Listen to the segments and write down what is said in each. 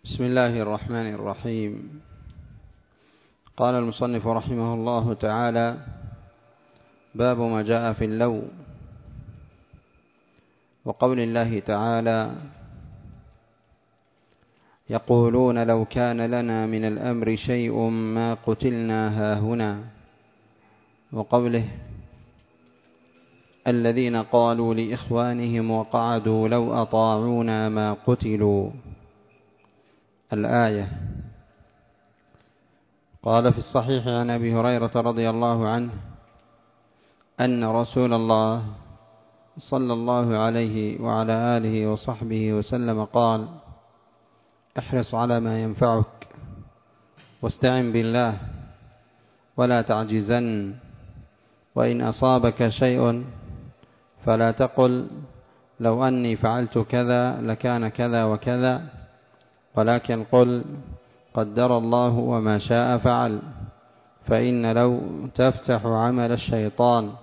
بسم الله الرحمن الرحيم. قال المصنف رحمه الله تعالى: باب ما جاء في اللو. وقول الله تعالى: يقولون لو كان لنا من الأمر شيء ما قتلنا هاهنا. وقوله: الذين قالوا لإخوانهم وقعدوا لو أطاعونا ما قتلوا. الآية. قال في الصحيح عن أبي هريرة رضي الله عنه أن رسول الله صلى الله عليه وعلى آله وصحبه وسلم قال: احرص على ما ينفعك واستعن بالله ولا تعجزن، وإن أصابك شيء فلا تقل لو أني فعلت كذا لكان كذا وكذا، ولكن قل قدر الله وما شاء فعل، فإن لو تفتح عمل الشيطان.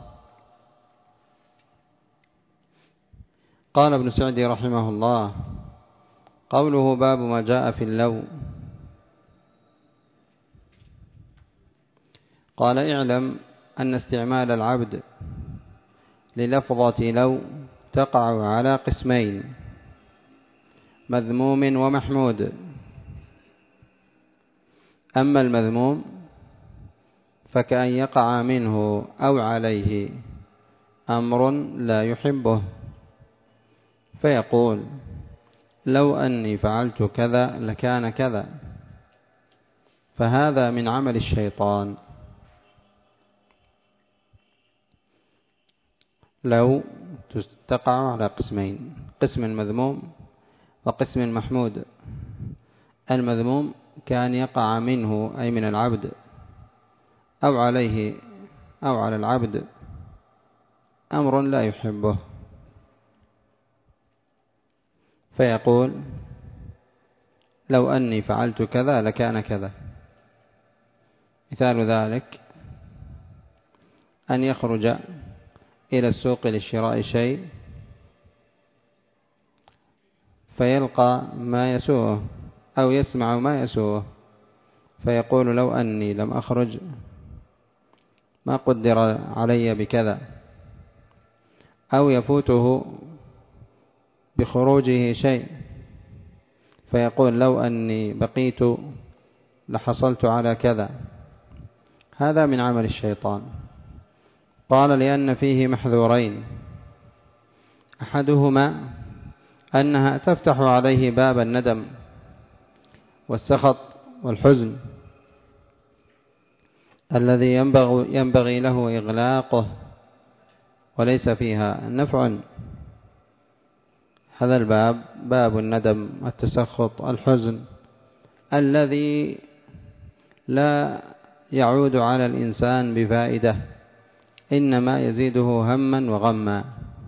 قال ابن سعدي رحمه الله: قوله باب ما جاء في اللو، قال: اعلم أن استعمال العبد للفظة لو تقع على قسمين: مذموم ومحمود. أما المذموم فكأن يقع منه أو عليه أمر لا يحبه، فيقول لو أني فعلت كذا لكان كذا، فهذا من عمل الشيطان. لو تقع على قسمين: قسم المذموم وقسم محمود. المذموم كان يقع منه أي من العبد أو عليه أو على العبد أمر لا يحبه، فيقول لو أني فعلت كذا لكان كذا. مثال ذلك أن يخرج إلى السوق لشراء شيء فيلقى ما يسوءه أو يسمع ما يسوءه، فيقول لو أني لم أخرج ما قدر علي بكذا. أو يفوته بخروجه شيء فيقول لو أني بقيت لحصلت على كذا. هذا من عمل الشيطان. قال: لأن فيه محذورين: أحدهما أنها تفتح عليه باب الندم والسخط والحزن الذي ينبغي له إغلاقه وليس فيها نفع. هذا الباب باب الندم والتسخط الحزن الذي لا يعود على الإنسان بفائدة، إنما يزيده هما وغما،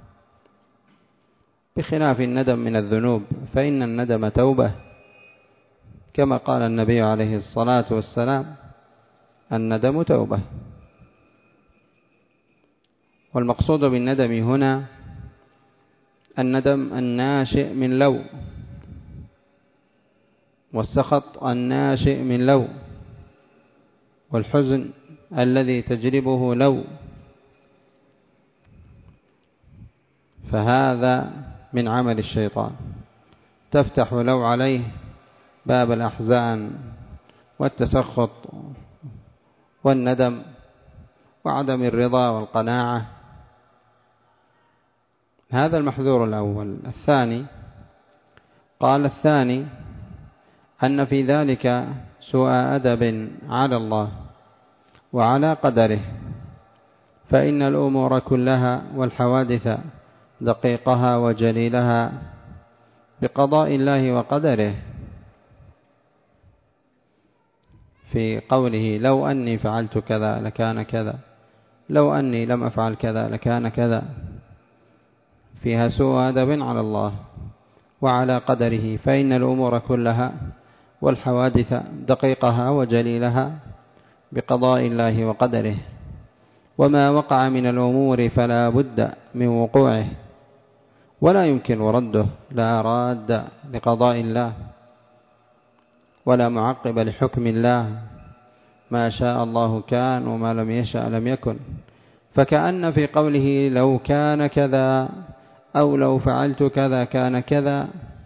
بخلاف الندم من الذنوب، فإن الندم توبة، كما قال النبي عليه الصلاة والسلام: الندم توبة. والمقصود بالندم هنا الندم الناشئ من لو، والسخط الناشئ من لو، والحزن الذي تجلبه لو، فهذا من عمل الشيطان. تفتح لو عليه باب الأحزان والتسخط والندم وعدم الرضا والقناعة. هذا المحذور الأول. الثاني، قال: الثاني أن في ذلك سوء أدب على الله وعلى قدره، فإن الأمور كلها والحوادث دقيقها وجليلها بقضاء الله وقدره. في قوله لو أني فعلت كذا لكان كذا، لو أني لم أفعل كذا لكان كذا، فيها سوء أدب على الله وعلى قدره، فإن الأمور كلها والحوادث دقيقها وجليلها بقضاء الله وقدره، وما وقع من الأمور فلا بد من وقوعه ولا يمكن رده، لا راد لقضاء الله. ولا معقب لحكم الله، ما شاء الله كان وما لم يشأ لم يكن. فكأن في قوله لو كان كذا أو لو فعلت كذا كان كذا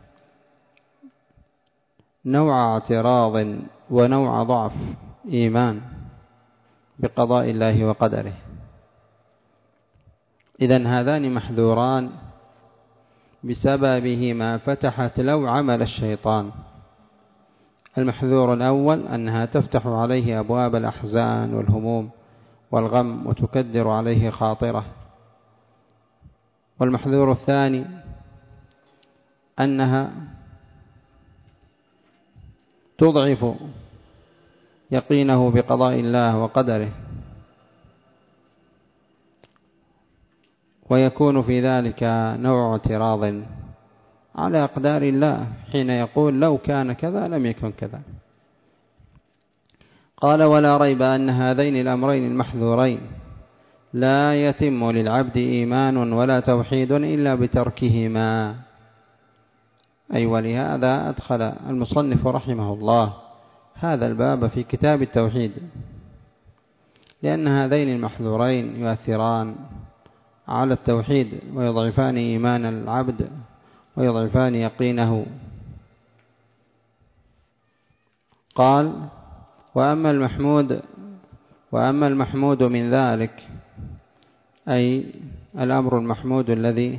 نوع اعتراض ونوع ضعف إيمان بقضاء الله وقدره. إذن هذان محذوران بسببهما فتحت لو عمل الشيطان. المحذور الأول أنها تفتح عليه أبواب الأحزان والهموم والغم وتكدر عليه خاطره. والمحذور الثاني أنها تضعف يقينه بقضاء الله وقدره، ويكون في ذلك نوع اعتراض على أقدار الله حين يقول لو كان كذا لم يكن كذا. قال ولا ريب أن هذين الأمرين المحذورين لا يتم للعبد إيمان ولا توحيد إلا بتركهما. أي ولهذا أدخل المصنف رحمه الله هذا الباب في كتاب التوحيد، لأن هذين المحذورين يؤثران على التوحيد ويضعفان إيمان العبد ويضعفان يقينه. قال وأما المحمود من ذلك، أي الأمر المحمود الذي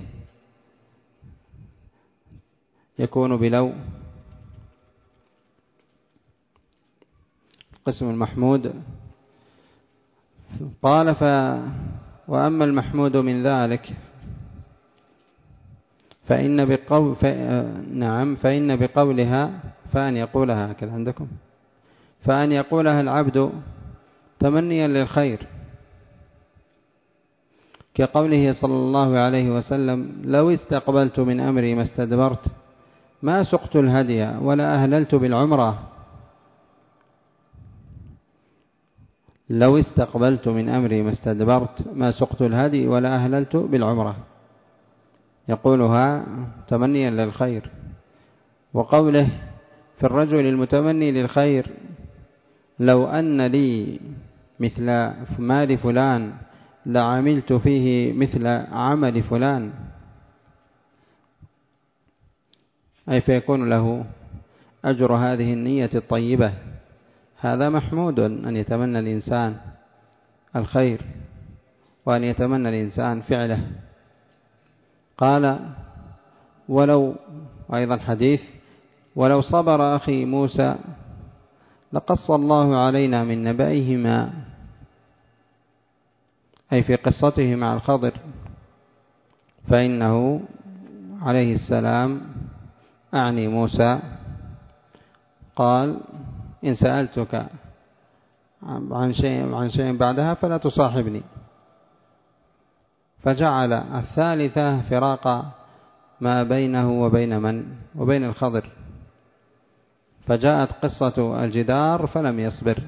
يكون بلو، قسم المحمود. قال وأما المحمود من ذلك فإن بقولها فأن يقولها هكذا عندكم، فأن يقولها العبد تمنيا للخير، كقوله صلى الله عليه وسلم لو استقبلت من أمري ما استدبرت ما سقت الهدي ولا أهللت بالعمرة. لو استقبلت من أمري ما استدبرت ما سقت الهدي ولا أهللت بالعمرة، يقولها تمنيا للخير. وقوله في الرجل المتمني للخير لو أن لي مثل مال فلان لعملت فيه مثل عمل فلان، أي فيكون له أجر هذه النية الطيبة. هذا محمود أن يتمنى الإنسان الخير وأن يتمنى الإنسان فعله. قال ولو أيضا حديث ولو صبر أخي موسى لقص الله علينا من نبأيهما، أي في قصته مع الخضر، فإنه عليه السلام أعني موسى قال إن سألتك عن شيء بعدها فلا تصاحبني، فجعل الثالثة فراق ما بينه وبين الخضر، فجاءت قصة الجدار فلم يصبر،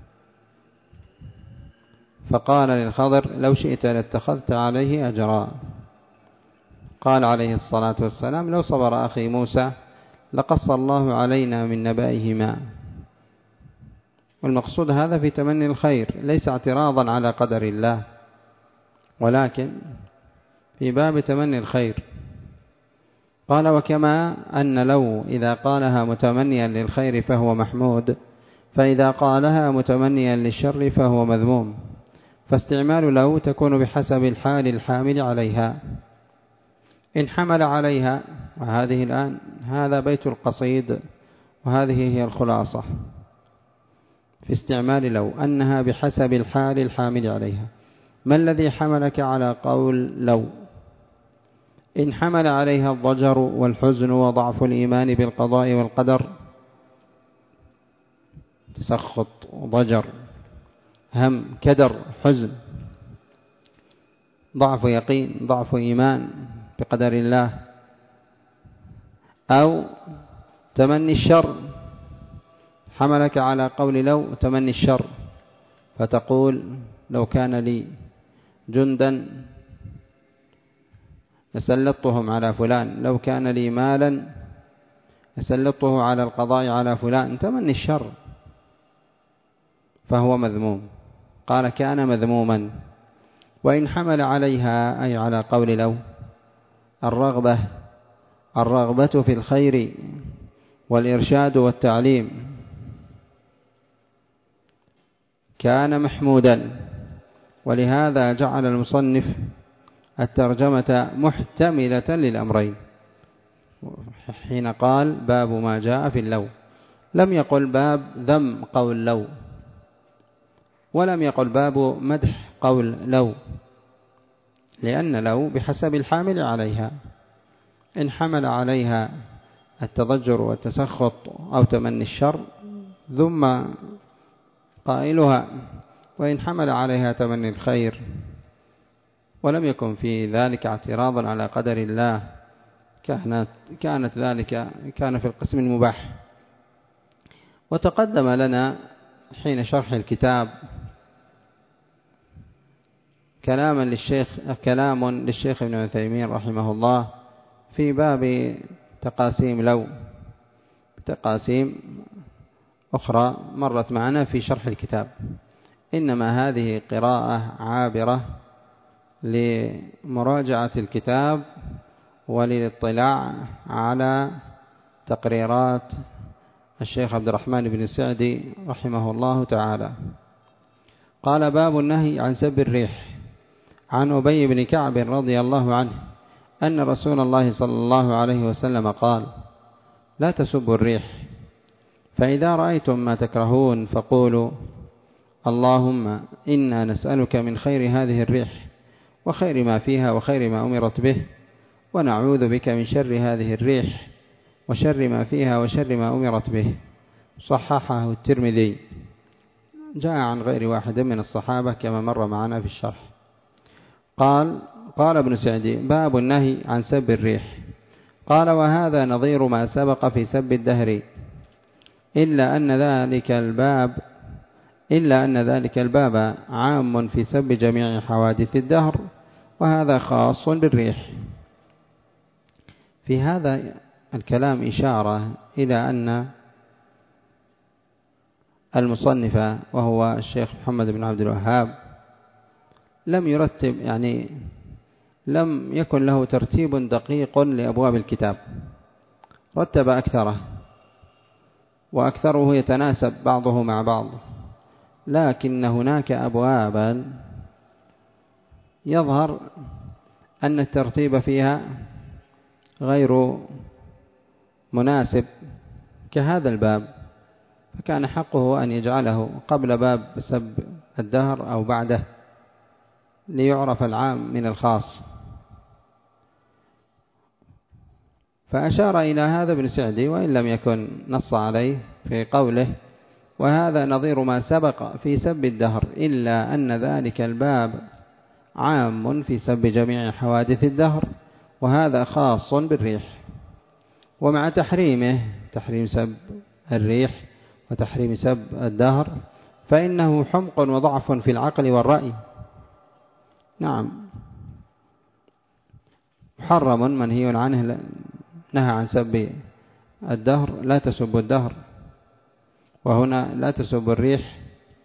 فقال للخضر لو شئت لاتخذت عليه أجرا. قال عليه الصلاة والسلام لو صبر أخي موسى لقص الله علينا من نبأيهما. والمقصود هذا في تمني الخير ليس اعتراضا على قدر الله، ولكن في باب تمني الخير. قال وكما أن لو إذا قالها متمنيا للخير فهو محمود، فإذا قالها متمنيا للشر فهو مذموم. فاستعمال لو تكون بحسب الحال الحامل عليها. إن حمل عليها، وهذه الآن هذا بيت القصيد وهذه هي الخلاصة في استعمال لو، أنها بحسب الحال الحامل عليها. ما الذي حملك على قول لو؟ إن حمل عليها الضجر والحزن وضعف الإيمان بالقضاء والقدر، تسخط ضجر هم كدر حزن ضعف يقين ضعف إيمان بقدر الله، أو تمني الشر، حملك على قول لو تمني الشر، فتقول لو كان لي جندا لسلطتهم على فلان، لو كان لي مالا يسلطه على القضاء على فلان، تمني الشر، فهو مذموم. قال كان مذموما. وإن حمل عليها أي على قول لو الرغبة في الخير والإرشاد والتعليم كان محمودا. ولهذا جعل المصنف الترجمة محتملة للأمرين حين قال باب ما جاء في اللو، لم يقل باب ذم قول لو، ولم يقل باب مدح قول لو، لأن لو بحسب الحامل عليها، إن حمل عليها التضجر والتسخط أو تمني الشر ثم قائلها، وإن حمل عليها تمني الخير ولم يكن في ذلك اعتراضا على قدر الله كان في القسم المباح. وتقدم لنا حين شرح الكتاب كلام للشيخ ابن عثيمين رحمه الله في باب تقاسيم لو، تقاسيم أخرى مرت معنا في شرح الكتاب، إنما هذه قراءة عابرة لمراجعة الكتاب وللاطلاع على تقريرات الشيخ عبد الرحمن بن السعدي رحمه الله تعالى. قال باب النهي عن سب الريح. عن أبي بن كعب رضي الله عنه أن رسول الله صلى الله عليه وسلم قال لا تسبوا الريح، فإذا رأيتم ما تكرهون فقولوا اللهم إنا نسألك من خير هذه الريح وخير ما فيها وخير ما أمرت به، ونعوذ بك من شر هذه الريح وشر ما فيها وشر ما أمرت به. صححه الترمذي. جاء عن غير واحد من الصحابة كما مر معنا في الشرح. قال ابن سعدي باب النهي عن سب الريح. قال وهذا نظير ما سبق في سب الدهر، إلا أن ذلك الباب عام في سب جميع حوادث الدهر، وهذا خاص بالريح. في هذا الكلام إشارة إلى أن المصنف وهو الشيخ محمد بن عبد الوهاب لم يرتب، لم يكن له ترتيب دقيق لأبواب الكتاب، رتب أكثره، وأكثره يتناسب بعضه مع بعض، لكن هناك أبوابا يظهر أن الترتيب فيها غير مناسب كهذا الباب، فكان حقه أن يجعله قبل باب سب الدهر أو بعده ليعرف العام من الخاص. فأشار إلى هذا ابن سعدي وإن لم يكن نص عليه في قوله وهذا نظير ما سبق في سب الدهر، إلا أن ذلك الباب عام في سب جميع حوادث الدهر، وهذا خاص بالريح. ومع تحريم سب الريح وتحريم سب الدهر فإنه حمق وضعف في العقل والرأي. نعم، محرم منهي عنه، نهى عن سب الدهر، لا تسب الدهر، وهنا لا تسب الريح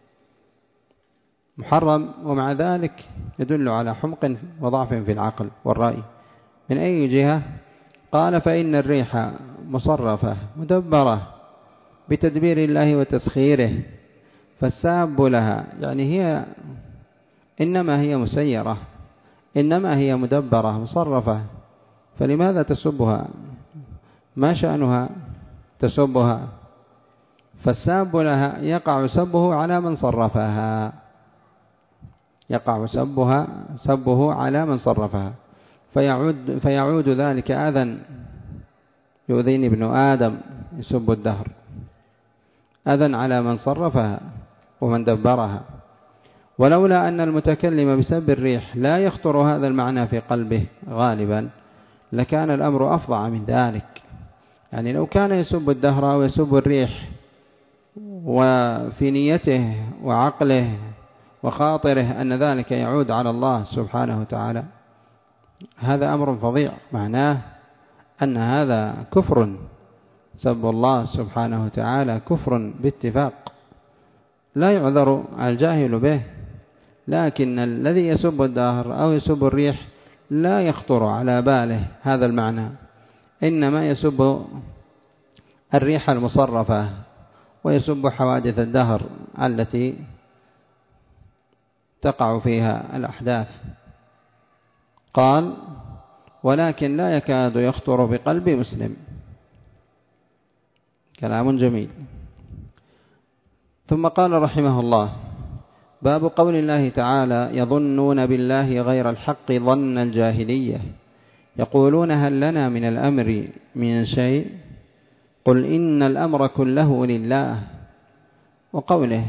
محرم، ومع ذلك يدل على حمق وضعف في العقل والرأي. من أي جهة؟ قال فإن الريح مصرفة مدبرة بتدبير الله وتسخيره، فالساب لها هي إنما هي مسيرة، إنما هي مدبرة مصرفة، فلماذا تسبها؟ ما شأنها تسبها؟ فالساب لها يقع سبه على من صرفها، يقع سبه على من صرفها، فيعود ذلك أذى. يؤذيني ابن آدم يسب الدهر، أذى على من صرفها ومن دبرها. ولولا أن المتكلم بسب الريح لا يخطر هذا المعنى في قلبه غالبا لكان الأمر أفظع من ذلك. لو كان يسب الدهر أو يسب الريح وفي نيته وعقله وخاطره أن ذلك يعود على الله سبحانه وتعالى، هذا أمر فظيع، معناه أن هذا كفر سب الله سبحانه وتعالى كفر باتفاق لا يعذر الجاهل به، لكن الذي يسب الدهر أو يسب الريح لا يخطر على باله هذا المعنى، إنما يسب الريح المصرفة ويسب حوادث الدهر التي تقع فيها الأحداث. قال ولكن لا يكاد يخطر بقلب مسلم. كلام جميل. ثم قال رحمه الله: باب قول الله تعالى: يظنون بالله غير الحق ظن الجاهلية يقولون هل لنا من الأمر من شيء قل إن الأمر كله لله. وقوله: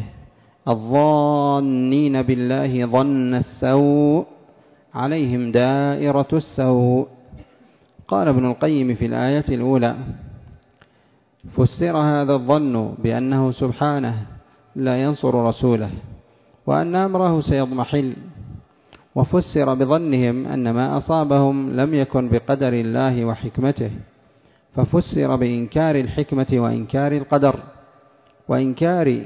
الظانين بالله ظن السوء عليهم دائرة السوء. قال ابن القيم في الآية الأولى: فسر هذا الظن بأنه سبحانه لا ينصر رسوله وأن أمره سيضمحل، وفسر بظنهم أن ما أصابهم لم يكن بقدر الله وحكمته، ففسر بإنكار الحكمة وإنكار القدر وإنكار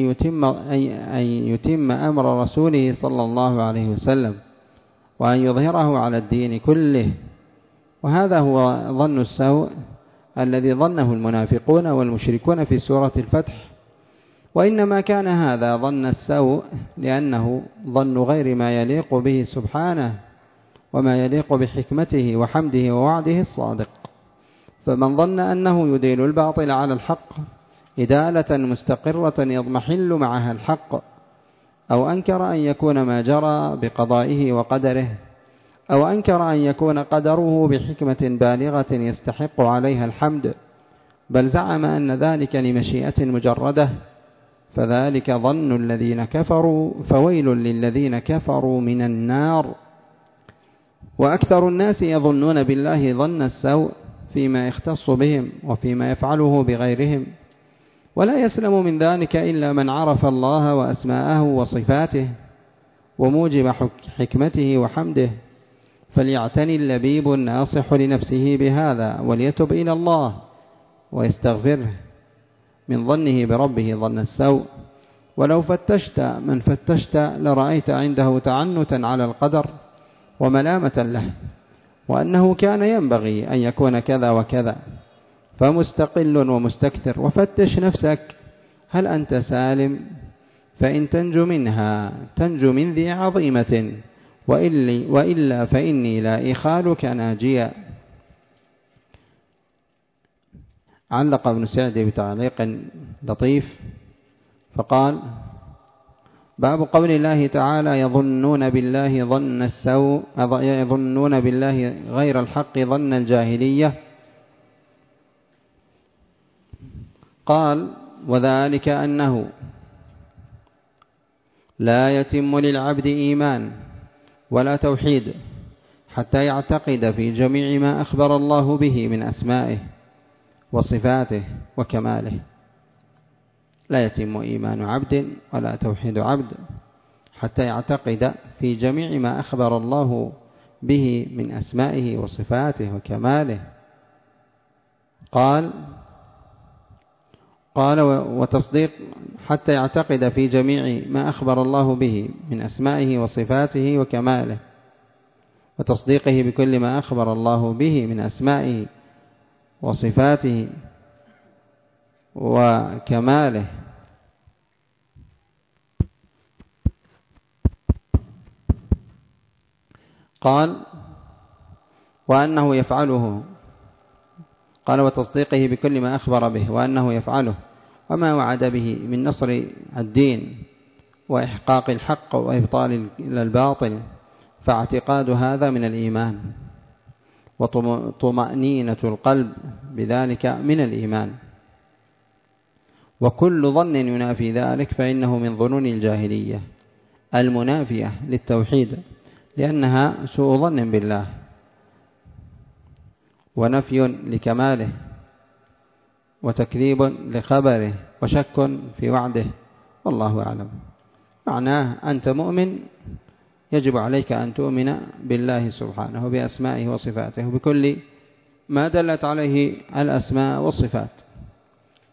أن يتم أمر رسوله صلى الله عليه وسلم وأن يظهره على الدين كله. وهذا هو ظن السوء الذي ظنه المنافقون والمشركون في سورة الفتح. وإنما كان هذا ظن السوء لأنه ظن غير ما يليق به سبحانه وما يليق بحكمته وحمده ووعده الصادق. فمن ظن أنه يديل الباطل على الحق إدالة مستقرة يضمحل معها الحق، أو أنكر أن يكون ما جرى بقضائه وقدره، أو أنكر أن يكون قدره بحكمة بالغة يستحق عليها الحمد، بل زعم أن ذلك لمشيئة مجردة، فذلك ظن الذين كفروا، فويل للذين كفروا من النار. وأكثر الناس يظنون بالله ظن السوء فيما يختص بهم وفيما يفعله بغيرهم، ولا يسلم من ذلك إلا من عرف الله وأسماءه وصفاته وموجب حكمته وحمده. فليعتني اللبيب الناصح لنفسه بهذا وليتب إلى الله ويستغفره من ظنه بربه ظن السوء. ولو فتشت من فتشت لرأيت عنده تعنتا على القدر وملامة له، وأنه كان ينبغي أن يكون كذا وكذا، فمستقل ومستكثر. وفتش نفسك هل أنت سالم، فإن تنجو منها تنجو من ذي عظيمة، وإلا فإني لا إخالك ناجيا. علق ابن سعد بتعليق لطيف فقال: باب قول الله تعالى: يظنون بالله ظن السوء، يظنون بالله غير الحق ظن الجاهلية. قال: وذلك أنه لا يتم للعبد إيمان ولا توحيد حتى يعتقد في جميع ما أخبر الله به من أسمائه وصفاته وكماله. لا يتم إيمان عبد ولا توحيد عبد حتى يعتقد في جميع ما أخبر الله به من أسمائه وصفاته وكماله. قال وتصديق حتى يعتقد في جميع ما أخبر الله به من أسمائه وصفاته وكماله، وتصديقه بكل ما أخبر الله به من أسمائه وصفاته وكماله. قال: وأنه يفعله. قال: وتصديقه بكل ما أخبر به وأنه يفعله وما وعد به من نصر الدين وإحقاق الحق وإبطال الباطل، فاعتقاد هذا من الإيمان، وطمأنينة القلب بذلك من الإيمان. وكل ظن ينافي ذلك فإنه من ظنون الجاهلية المنافية للتوحيد، لأنها سوء ظن بالله ونفي لكماله وتكذيب لخبره وشك في وعده، والله أعلم. معناه أنت مؤمن يجب عليك أن تؤمن بالله سبحانه بأسمائه وصفاته بكل ما دلت عليه الأسماء والصفات.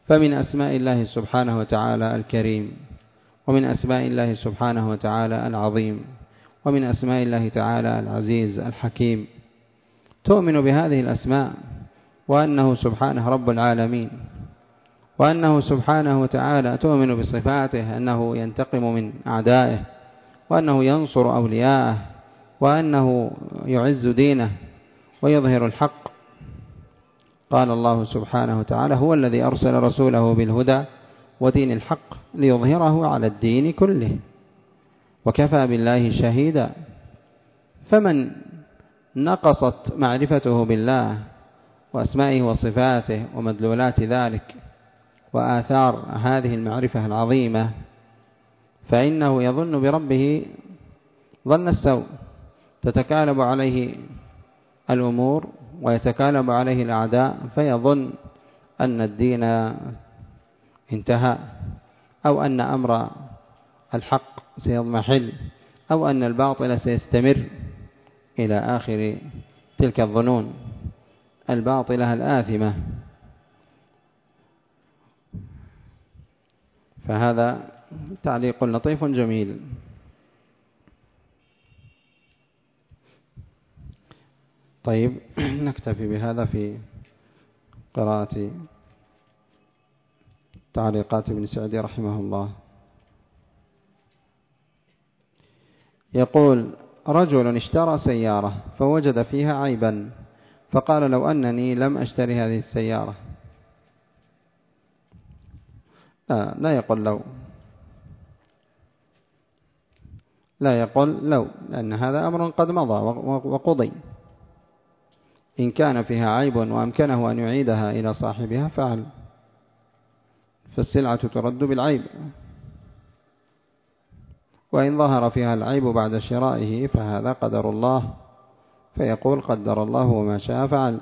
فمن أسماء الله سبحانه وتعالى الكريم، ومن أسماء الله سبحانه وتعالى العظيم، ومن أسماء الله تعالى العزيز الحكيم. تؤمن بهذه الأسماء، وأنه سبحانه رب العالمين، وأنه سبحانه وتعالى تؤمن بصفاته، أنه ينتقم من أعدائه، وأنه ينصر أولياءه، وأنه يعز دينه ويظهر الحق. قال الله سبحانه وتعالى: هو الذي أرسل رسوله بالهدى ودين الحق ليظهره على الدين كله وكفى بالله شهيدا. فمن نقصت معرفته بالله وأسمائه وصفاته ومدلولات ذلك وآثار هذه المعرفة العظيمة، فإنه يظن بربه ظن السوء، تتكالب عليه الأمور ويتكالب عليه الأعداء، فيظن أن الدين انتهى، أو أن أمر الحق سيضمحل، أو أن الباطل سيستمر، إلى آخر تلك الظنون الباطلة الآثمة. فهذا تعليق لطيف جميل. طيب، نكتفي بهذا في قراءة تعليقات ابن سعدي رحمه الله. يقول: رجل اشترى سيارة فوجد فيها عيبا، فقال: لو أنني لم أشتري هذه السيارة. لا يقول لو، لا يقول لو، لأن هذا أمر قد مضى وقضي. إن كان فيها عيب وأمكنه أن يعيدها إلى صاحبها فعل، فالسلعة ترد بالعيب. وإن ظهر فيها العيب بعد شرائه فهذا قدر الله، فيقول: قدر الله وما شاء فعل.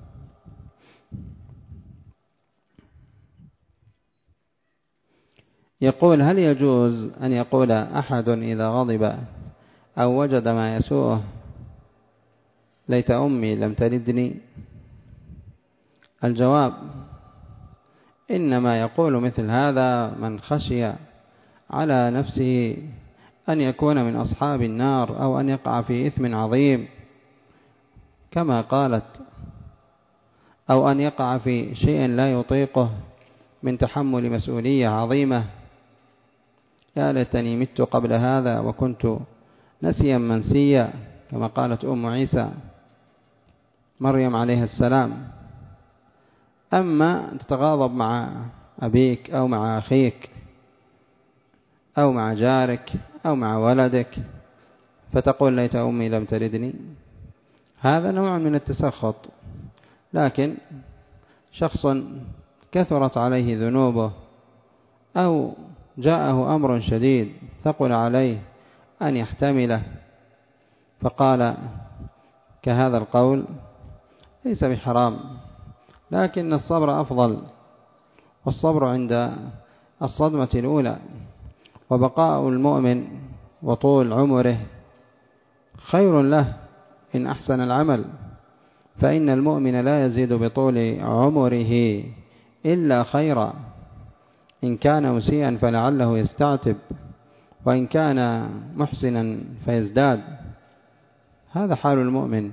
يقول: هل يجوز أن يقول أحد إذا غضب أو وجد ما يسوءه: ليت أمي لم تلدني؟ الجواب: إنما يقول مثل هذا من خشي على نفسه أن يكون من أصحاب النار، أو أن يقع في إثم عظيم كما قالت، أو أن يقع في شيء لا يطيقه من تحمل مسؤولية عظيمة. يا ليتني مت قبل هذا وكنت نسيا منسيا، كما قالت أم عيسى مريم عليه السلام. أما تتغاضب مع أبيك أو مع أخيك أو مع جارك أو مع ولدك فتقول: ليت أمي لم تلدني، هذا نوع من التسخط. لكن شخص كثرت عليه ذنوبه أو جاءه أمر شديد ثقل عليه أن يحتمله فقال كهذا القول، ليس بحرام، لكن الصبر أفضل، والصبر عند الصدمة الأولى، وبقاء المؤمن وطول عمره خير له إن أحسن العمل، فإن المؤمن لا يزيد بطول عمره إلا خيرا. إن كان مسيئا فلعله يستعتب، وإن كان محسنا فيزداد. هذا حال المؤمن.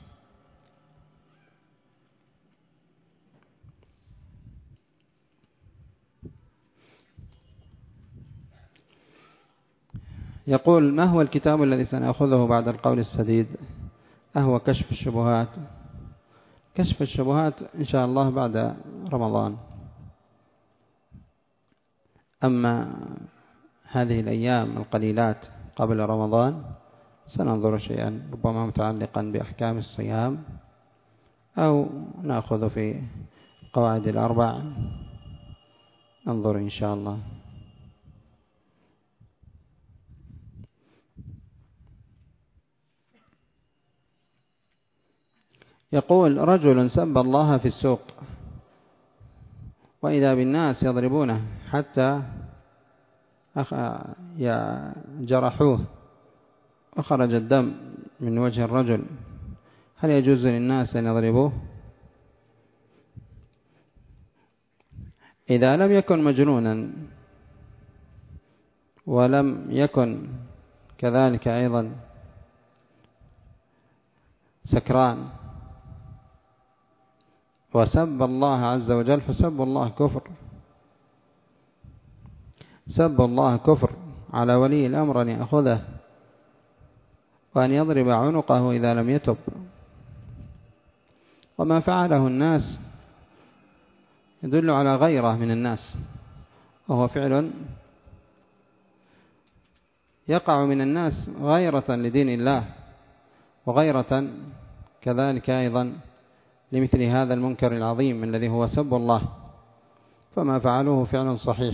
يقول: ما هو الكتاب الذي سنأخذه بعد القول السديد؟ أهو كشف الشبهات. كشف الشبهات إن شاء الله بعد رمضان. أما هذه الأيام القليلات قبل رمضان سننظر شيئا ربما متعلقا بأحكام الصيام، أو نأخذ في القواعد الأربع، ننظر إن شاء الله. يقول: رجل سب الله في السوق، وإذا بالناس يضربونه حتى جرحوه وخرج الدم من وجه الرجل، هل يجوز للناس أن يضربوه؟ إذا لم يكن مجنونا ولم يكن كذلك أيضا سكران وسب الله عز وجل فسب الله كفر، سب الله كفر. على ولي الأمر أن يأخذه وأن يضرب عنقه إذا لم يتب. وما فعله الناس يدل على غيرة من الناس، وهو فعل يقع من الناس غيرة لدين الله وغيرة كذلك أيضا لمثل هذا المنكر العظيم الذي هو سب الله. فما فعلوه فعل صحيح،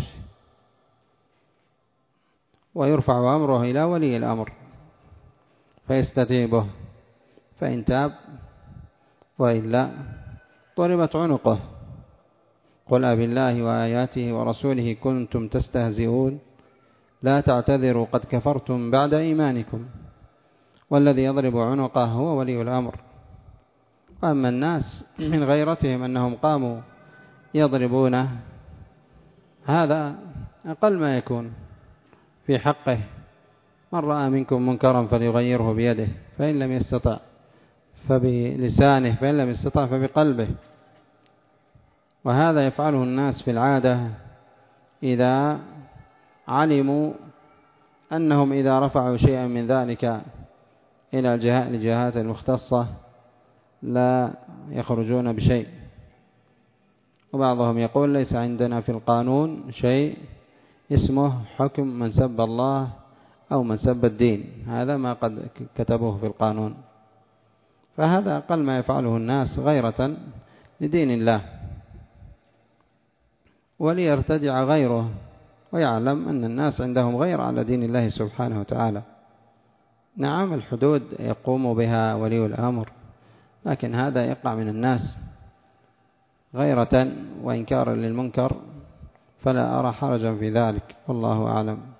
ويرفع أمره إلى ولي الأمر فيستتيبه، فإن تاب وإلا ضربت عنقه. قل أبالله وآياته ورسوله كنتم تستهزئون لا تعتذروا قد كفرتم بعد إيمانكم. والذي يضرب عنقه هو ولي الأمر. أما الناس من غيرتهم أنهم قاموا يضربونه، هذا أقل ما يكون في حقه. من رأى منكم منكرا فليغيره بيده، فإن لم يستطع فبلسانه، فإن لم يستطع فبقلبه. وهذا يفعله الناس في العادة إذا علموا أنهم إذا رفعوا شيئا من ذلك إلى الجهات المختصة لا يخرجون بشيء. وبعضهم يقول ليس عندنا في القانون شيء اسمه حكم من سب الله أو من سب الدين، هذا ما قد كتبوه في القانون. فهذا أقل ما يفعله الناس غيرة لدين الله، وليرتدع غيره ويعلم أن الناس عندهم غير على دين الله سبحانه وتعالى. نعم الحدود يقوم بها ولي الأمر، لكن هذا يقع من الناس غيرة وإنكارا للمنكر، فلا أرى حرجا في ذلك، والله أعلم.